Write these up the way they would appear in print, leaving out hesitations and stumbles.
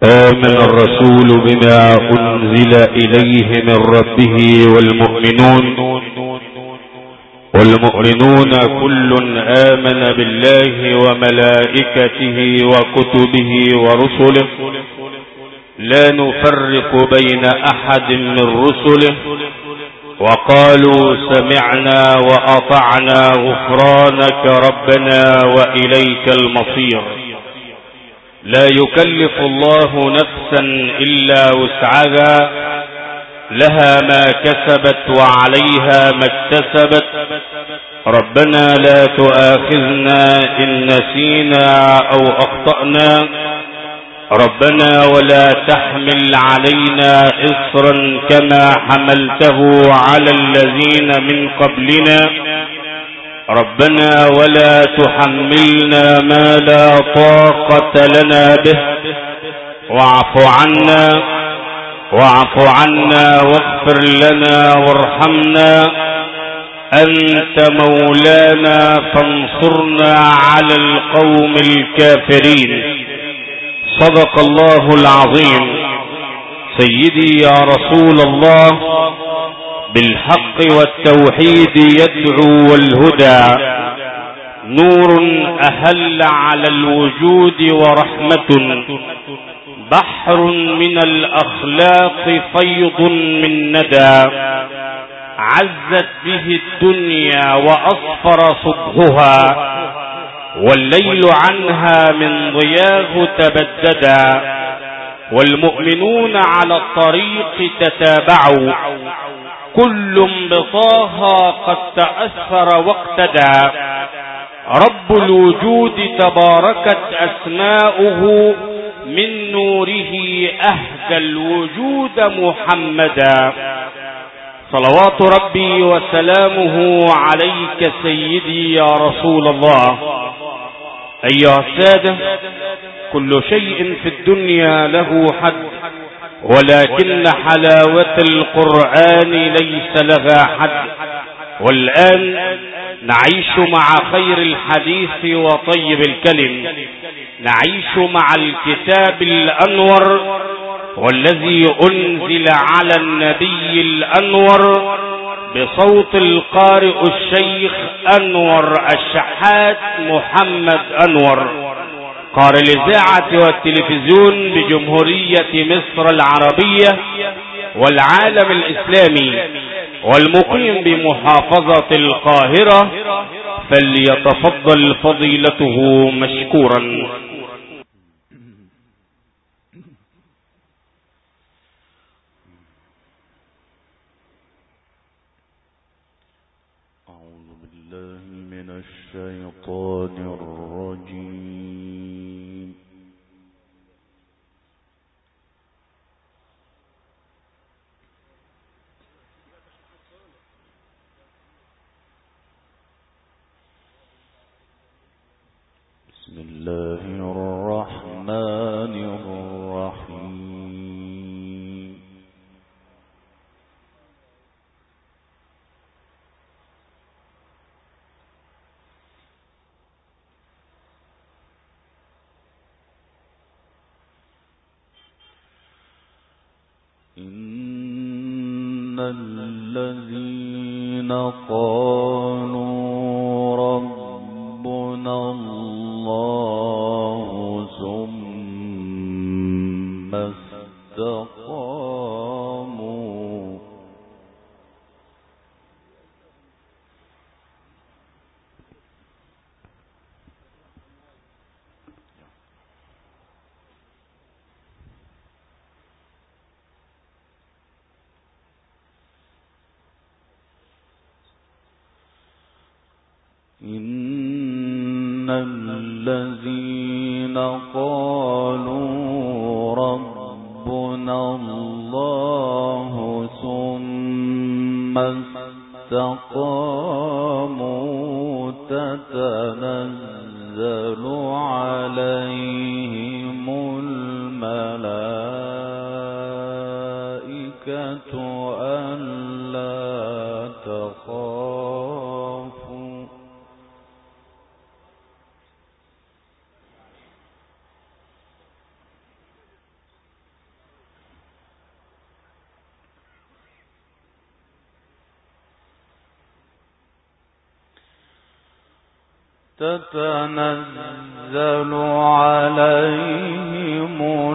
آمن الرسول بما أنزل إليه من ربه والمؤمنون كل آمن بالله وملائكته وكتبه ورسله لا نفرق بين أحد من رسله وقالوا سمعنا وأطعنا غفرانك ربنا وإليك المصير. لا يكلف الله نفسا إلا وسعها، لها ما كسبت وعليها ما اكتسبت. ربنا لا تؤاخذنا إن نسينا أو أخطأنا، ربنا ولا تحمل علينا إصرا كما حملته على الذين من قبلنا، ربنا ولا تحملنا ما لا طاقة لنا به، واعف عنا واغفر لنا وارحمنا، أنت مولانا فانصرنا على القوم الكافرين. صدق الله العظيم. سيدي يا رسول الله، بالحق والتوحيد يدعو والهدى، نور أهل على الوجود ورحمة، بحر من الأخلاق فيض من ندى، عزت به الدنيا وأصفر صبحها، والليل عنها من ضياه تبددا، والمؤمنون على الطريق تتابعوا، كل بطاها قد تأثر واقتدى. رب الوجود تباركت أسماؤه، من نوره أهدى الوجود محمدا. صلوات ربي وسلامه عليك سيدي يا رسول الله. أيها السادة، كل شيء في الدنيا له حد، ولكن حلاوة القرآن ليس لها حد. والآن نعيش مع خير الحديث وطيب الكلم، نعيش مع الكتاب الأنور، والذي أنزل على النبي الأنور بصوت القارئ الشيخ أنور الشحات محمد أنور، قارئ الإذاعة والتلفزيون بجمهورية مصر العربية والعالم الإسلامي، والمقيم بمحافظة القاهرة، فليتفضل فضيلته مشكورا. أعوذ بالله من الشيطان الرجيم. بسم الله الرحمن الرحيم. إن الذين قالوا ربنا الله ثم استقاموا إن الذين قالوا ربنا الله ثم استقاموا تتنزل عليهم الملائكة ألا تخافوا تتنزل عليهم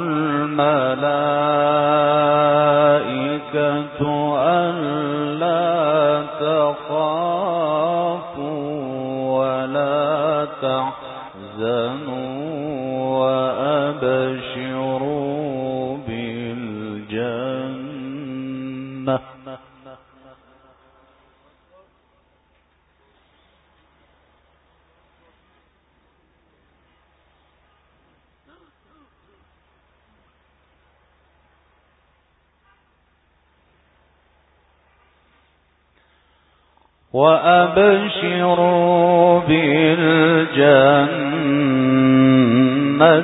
الملائكة ألا تخافوا ولا تحزنوا وأبشروا بالجنة وأبشروا بالجنة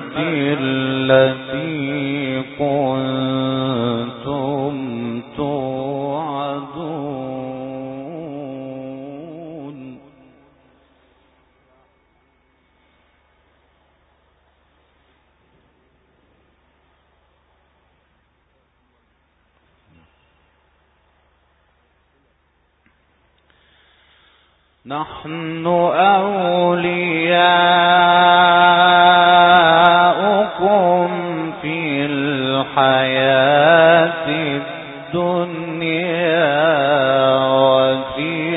التي كنتم توعدون نحن أولياؤكم في الحياة الدنيا وفي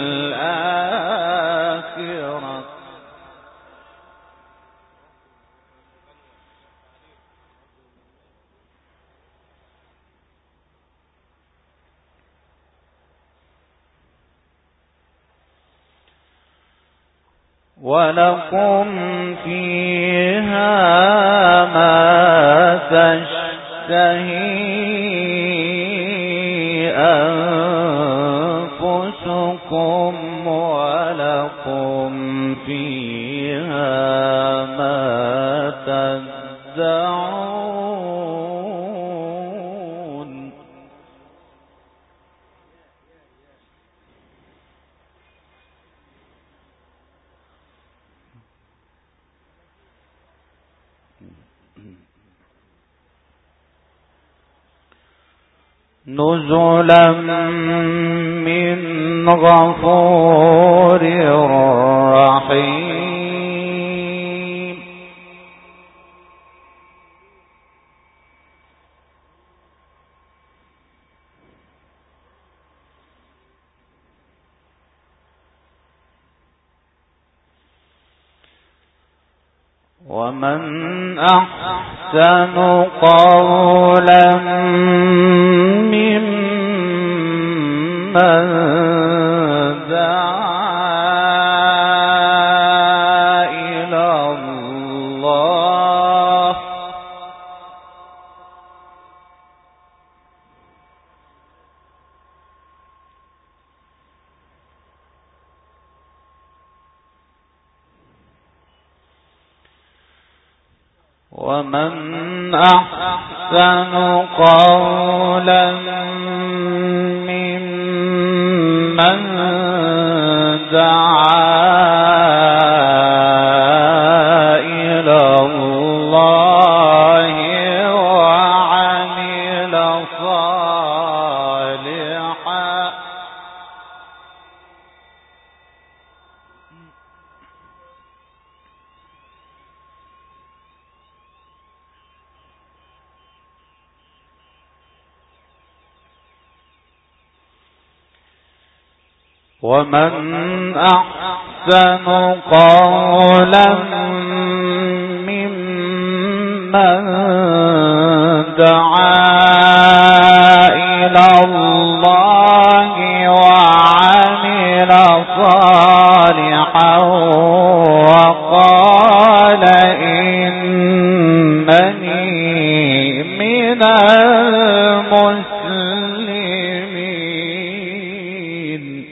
الآخرة ولكم فيها ما تشتهي أنفسكم ولكم فيها ما تدعون نزلا من غفور رحيم ومن أحسن قولا ممن دعا إلى الله ومن أحسن قولا ممن دعا إلى الله وعمل صالحا ومن أحسن قولا ممن دعا إلى الله وعمل صالحا وقال إنني من المسلمين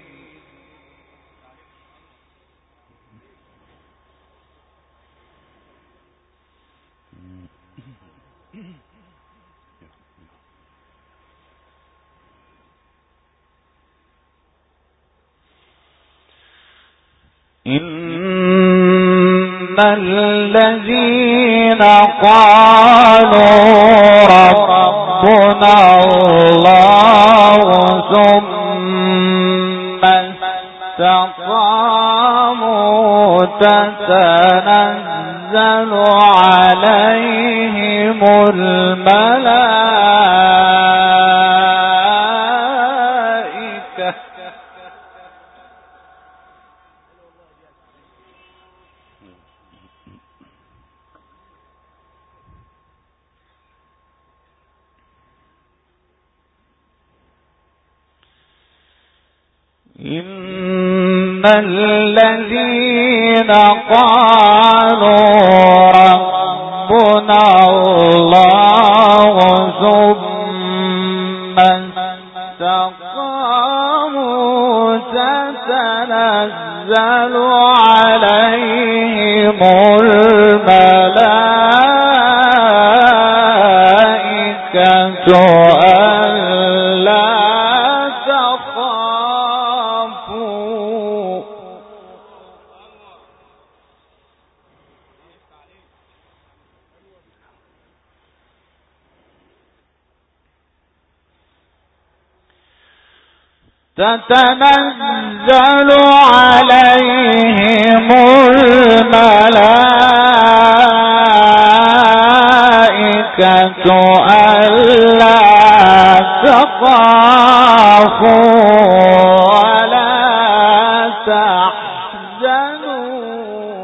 إن الذين قالوا ربنا الله ثم استقاموا تتنزل عليهم الملائكة إن الذين قالوا ربنا الله ثم استقاموا تتنزل عليهم الملائكة ألا تخافوا تتنزل عليهم الملائكة ألا تخافوا ولا تحزنوا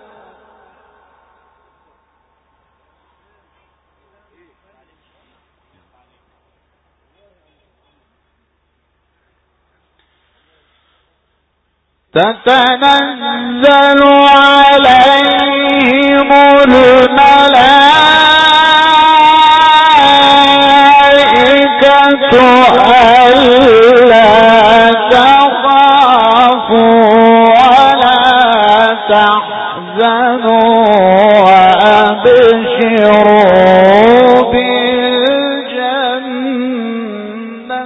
تتنزل عليهم الملائكة ألا تخافوا ولا تحزنوا وأبشروا بالجنة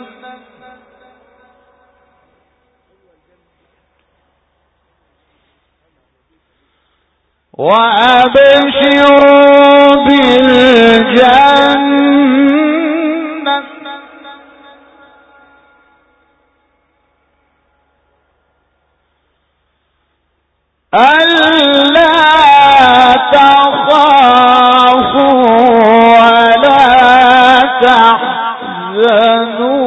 ألا تخافوا ولا تحزنوا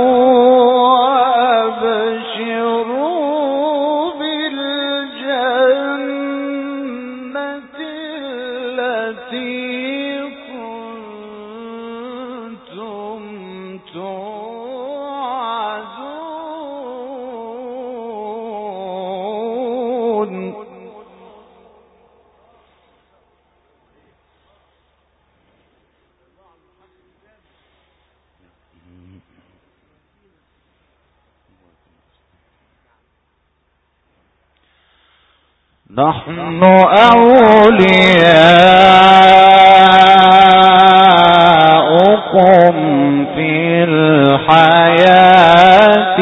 وأبشروا بالجنة التي كنتم توعدون نحن أولياؤكم في الحياة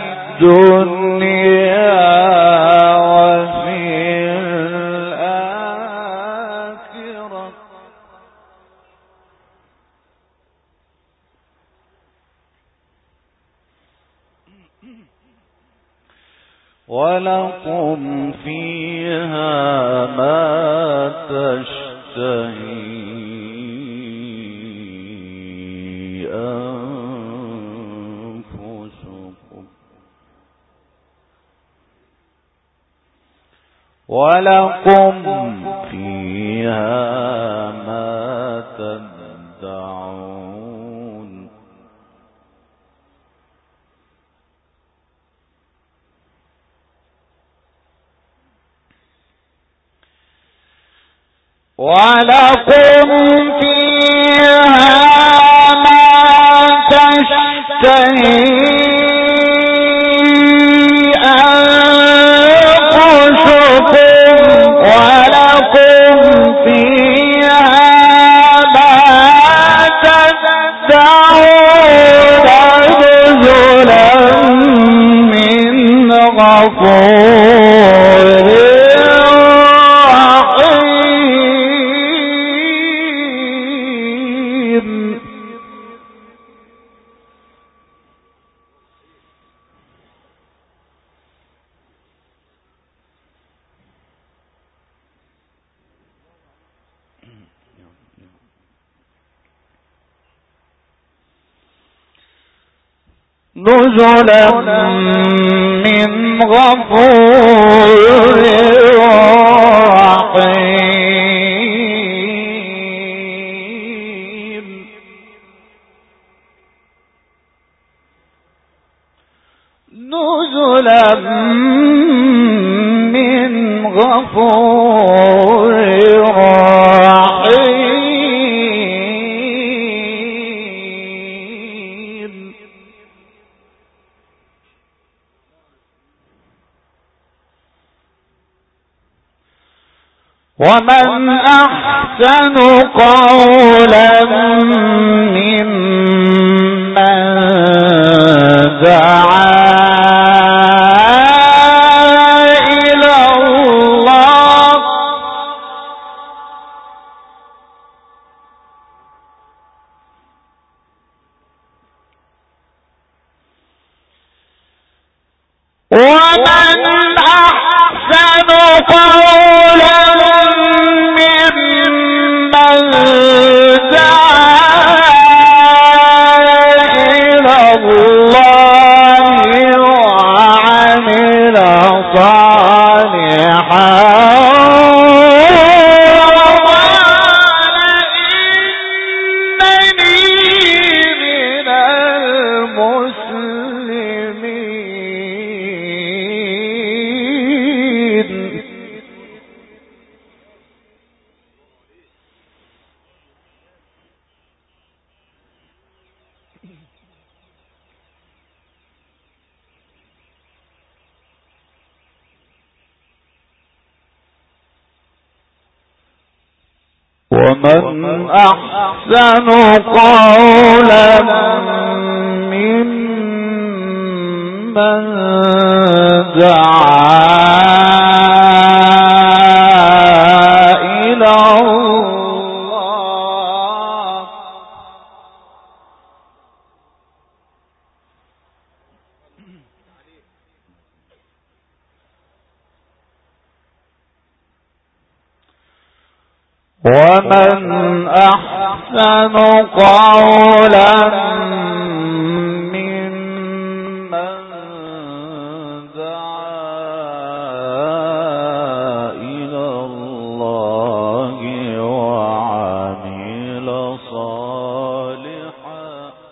الدنيا وفي الآخرة ولكم فيها ما تشتهي أنفسكم ولكم فيها ما تدعون ولكم فيها ما تشتهي أنفسكم ولكم فيها ما تدعون نزلا من غفور نزلا من غفور رحيم. نزلا من غفور رحيم. ومن أحسن قولا ممن دعا إلى الله ومن أحسن قولا ومن أحسن قولا ممن دعا إلى الله ومن أحسن قولا ممن دعا إلى الله وعمل صالحا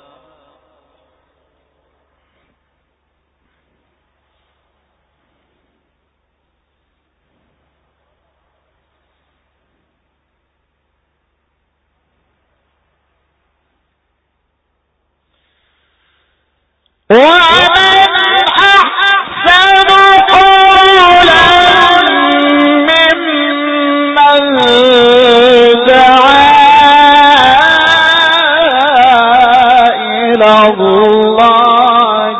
ومن أحسن قولا ممن دعا إلى الله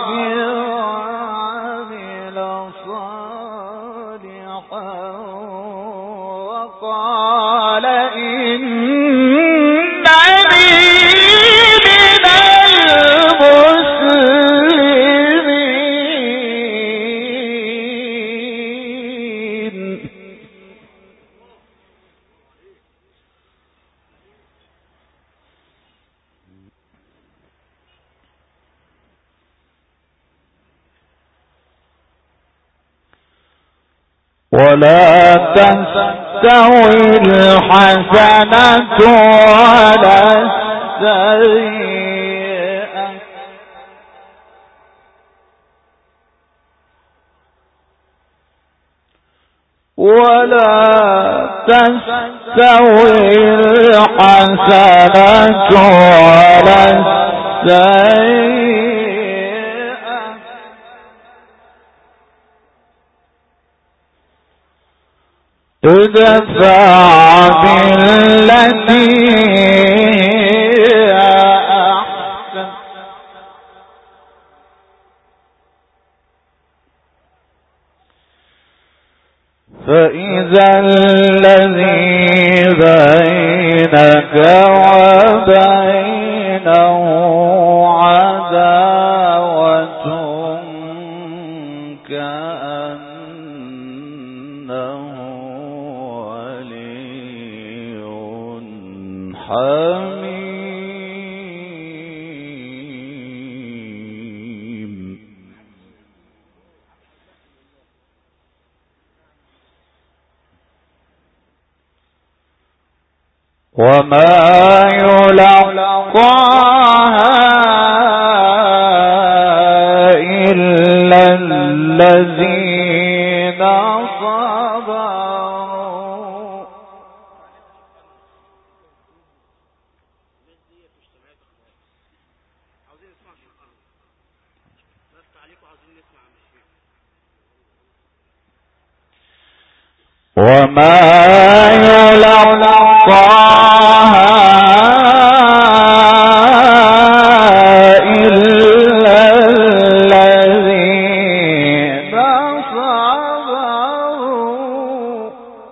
وعمل صالحا وقال ولا تستوي الحسنة ولا السيئة ولا تستوي الحسنة ولا السيئة ادفع بالتي هي أحسن فإذا الذي بينك وبينه عداوة كأنه ولي حميم وما يلقاها إلا الذين صبروا. وما يلقاها إلا الذين صبروا.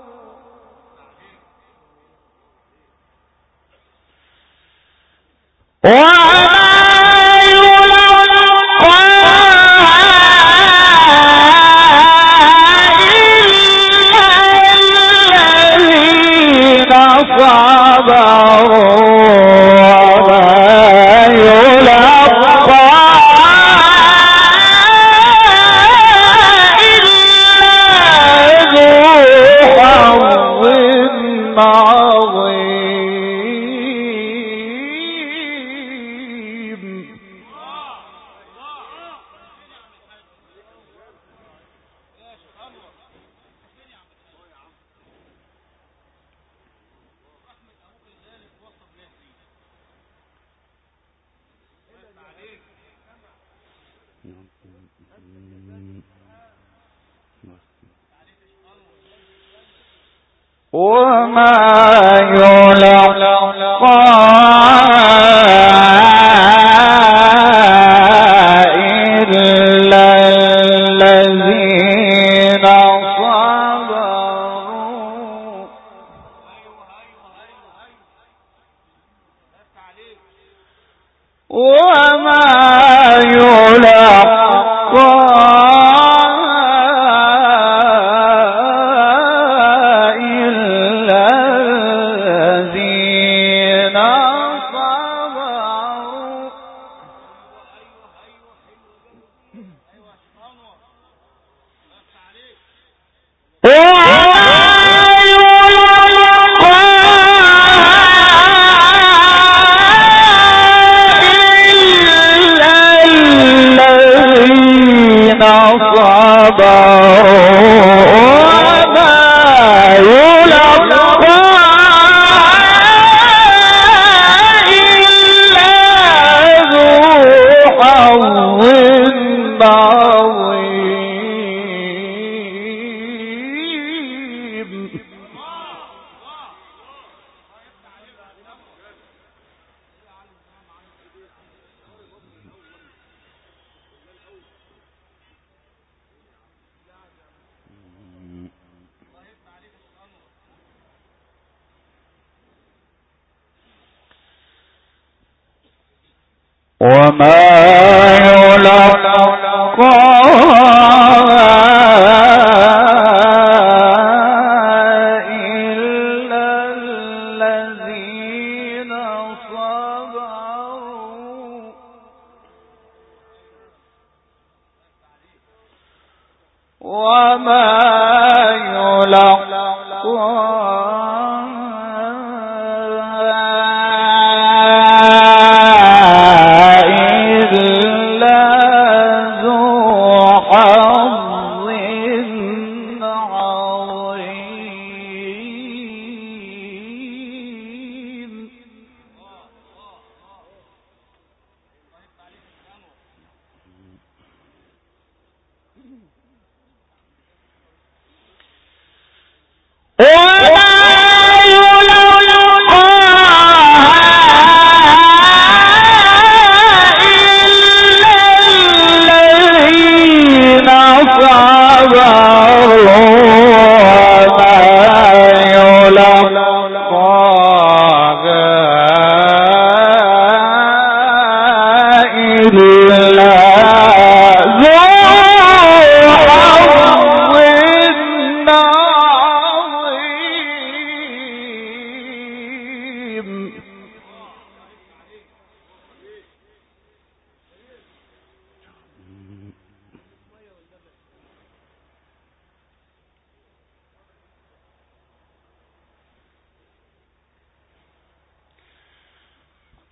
وما يلقاها إلا الذين صبروا. وما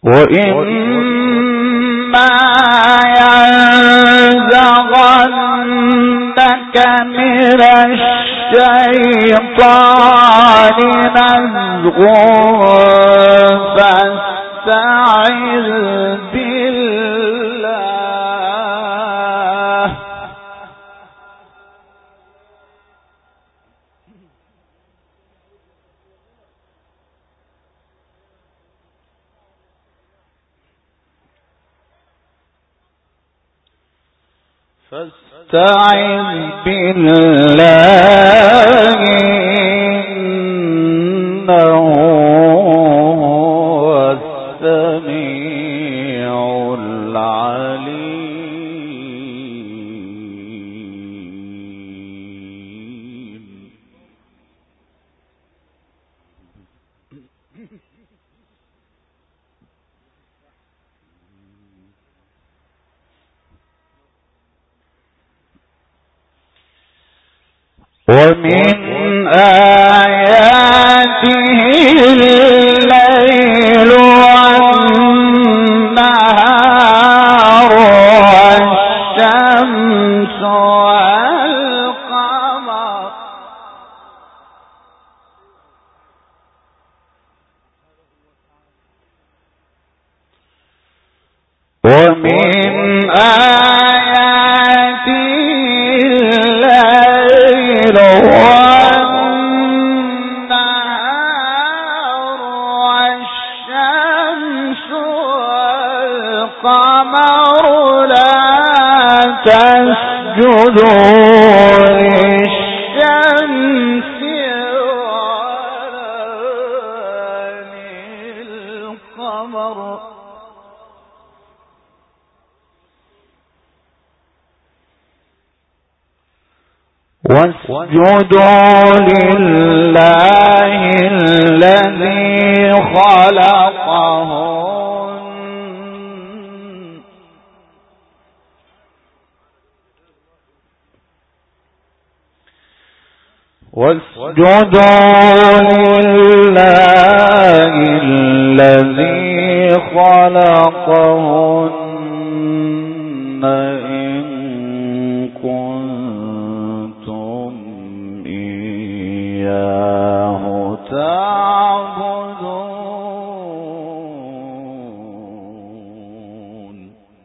وإما ينزغنك من الشيطان نزغ فاستعذ بالله إنه هو السميع العليم. ومن آياته الليل والنهار والشمس والقمر ومن آياته الليل والنهار والشمس والقمر لا تسجدوا للشمس ولا للقمر واسجدوا لله الذي خلقهن واسجدوا لله الذي خلقهن إن كنتم إياه تعبدون.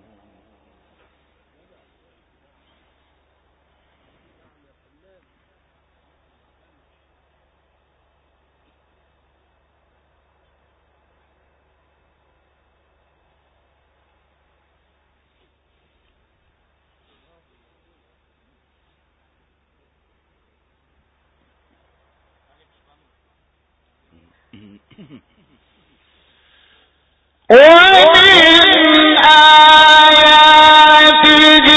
ومن آياته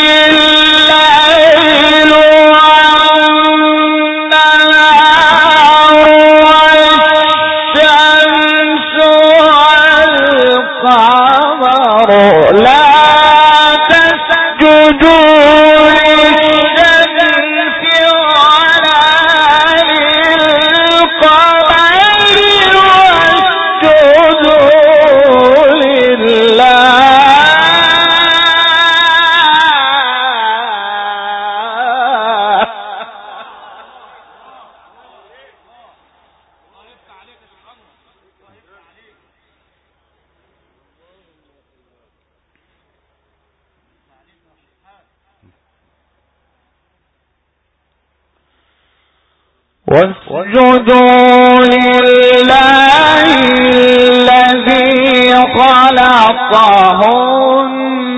الليل والنهار والشمس والقمر لا تسجدوا للشمس ولا للقمر واسجدوا لله الذي خلقهن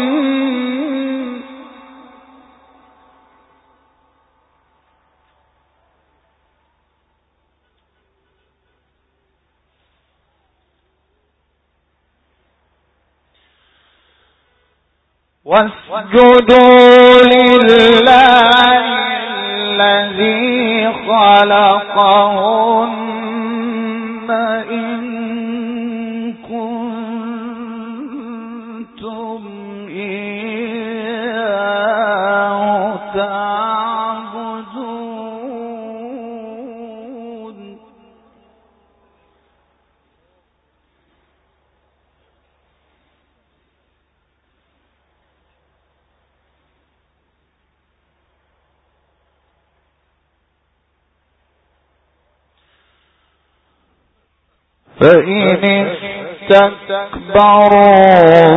واسجدوا لله الذي خلقهن إن كنتم إياه تعبدون. فإن استكبروا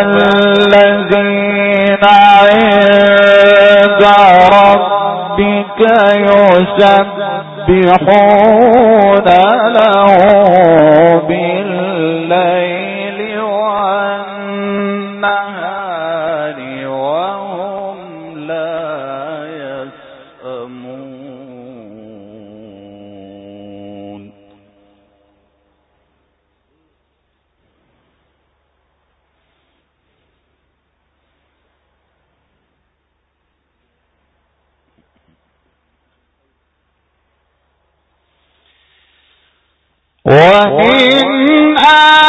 فالذين عند ربك يسبحون له بالليل والنهار وهم لا يسأمون. ومن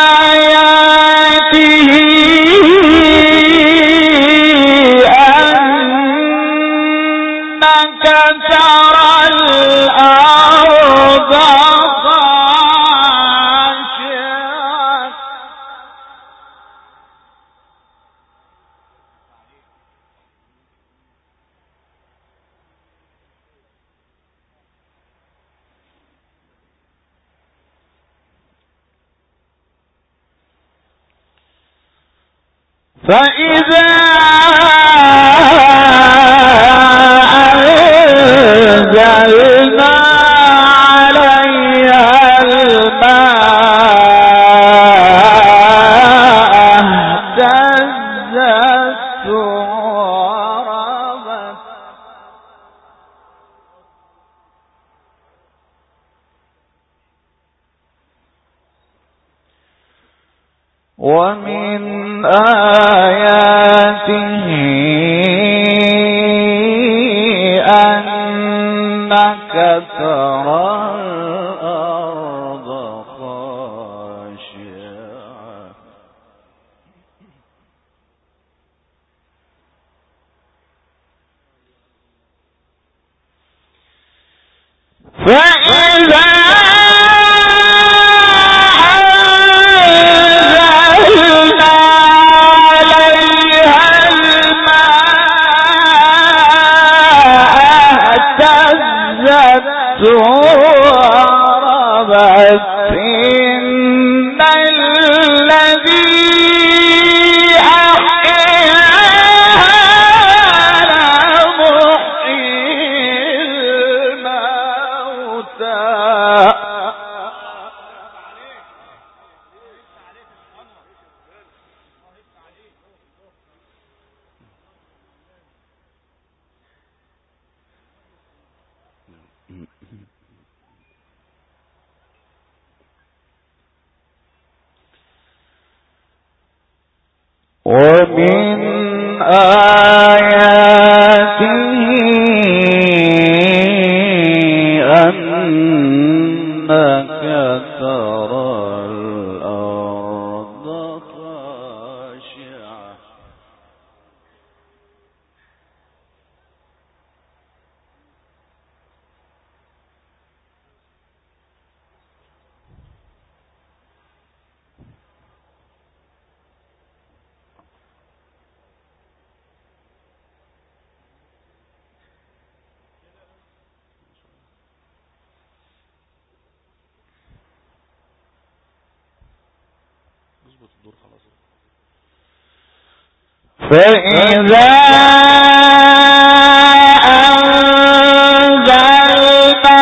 آياته أنك ترى الأرض خاشعة فإذا أنزلنا عليها الماء اهتزت وربت ومن آياته أنك ترى الأرض خاشعة فإذا وربت إن الذي أحياها لمحيي الموتى ومن آياته أنك ترى الأرض خاشعة فإذا أنزلنا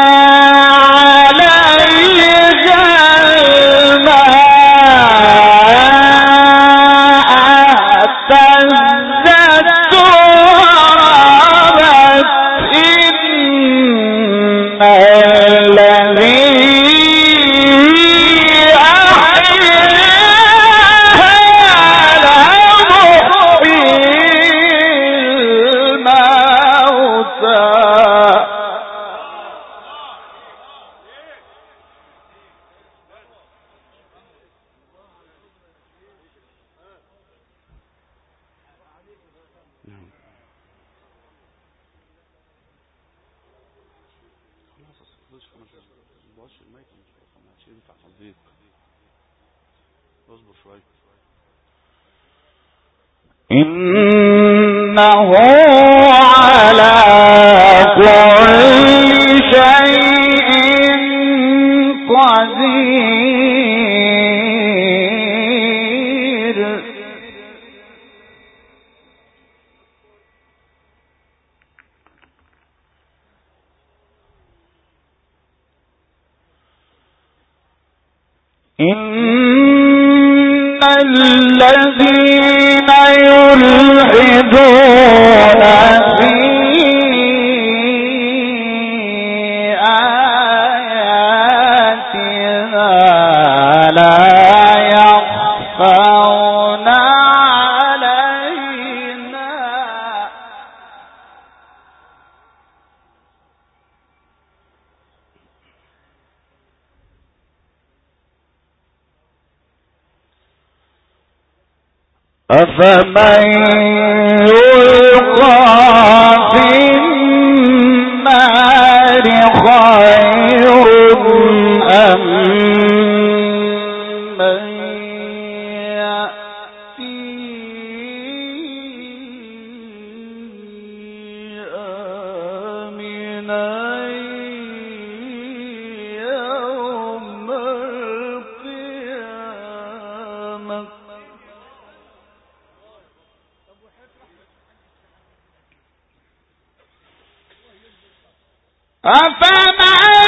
عليها الماء اهتزت وربت إن الذي إنه على كل شيء قدير إن الذين يلحدون في آياتنا لا يخفون علينا أفمن يلقى في النار خير أم من يأتي آمنا يوم القيامة أفمن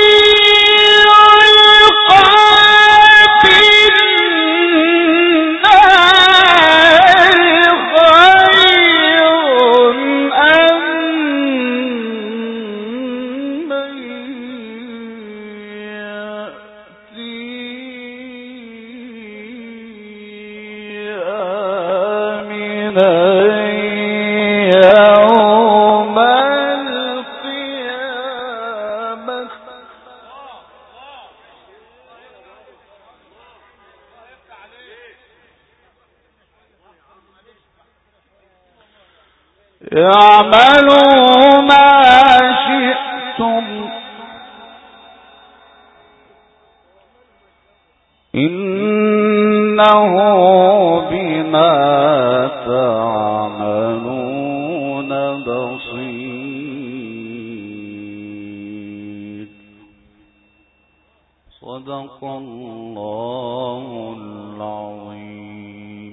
يلقى في النار خير أم من يأتي آمنا يوم اعملوا ما شئتم إنه بما تعملون بصير. صدق الله العظيم.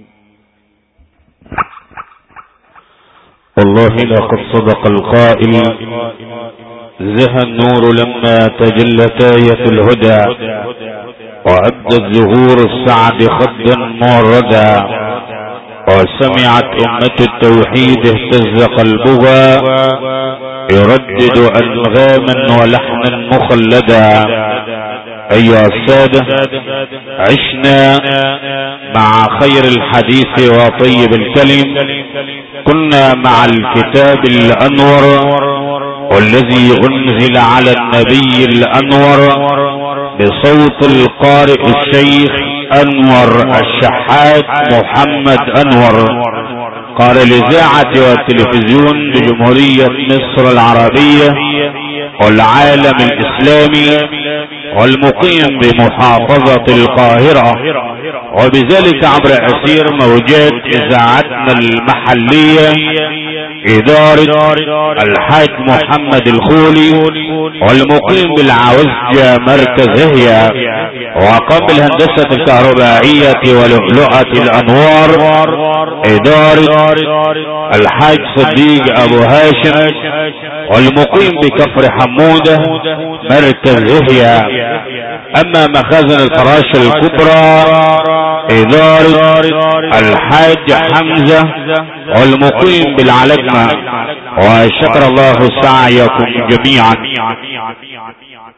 والله لقد صدق القائل: زهى النور لما تجلت آية الهدى، وأبدت ظهور السعد خدا موردا، وسمعت أمة التوحيد اهتز قلبها يردد أنغاما ولحنا مخلدا. أيها السادة، عشنا مع خير الحديث وطيب الكلم، كنا مع الكتاب الأنور والذي أنزل على النبي الأنور بصوت القارئ الشيخ أنور الشحات محمد أنور، قال الإذاعة والتلفزيون بجمهورية مصر العربية والعالم الإسلامي، والمقيم بمحافظة القاهرة، وبذلك عبر أثير موجات إذاعتنا المحلية إدارة الحاج محمد الخولي، والمقيم بالعوزجة مركز هي، وقام بالهندسة الكهربائية ولؤلؤة الأنوار إدارة الحاج صديق أبو هاشم، والمقيم بكفر حمودة مركز هي. أما مخازن الفراشة الكبرى إدارة الحاج حمزة، والمقيم بالعلجمة، وشكر الله سعيكم جميعا.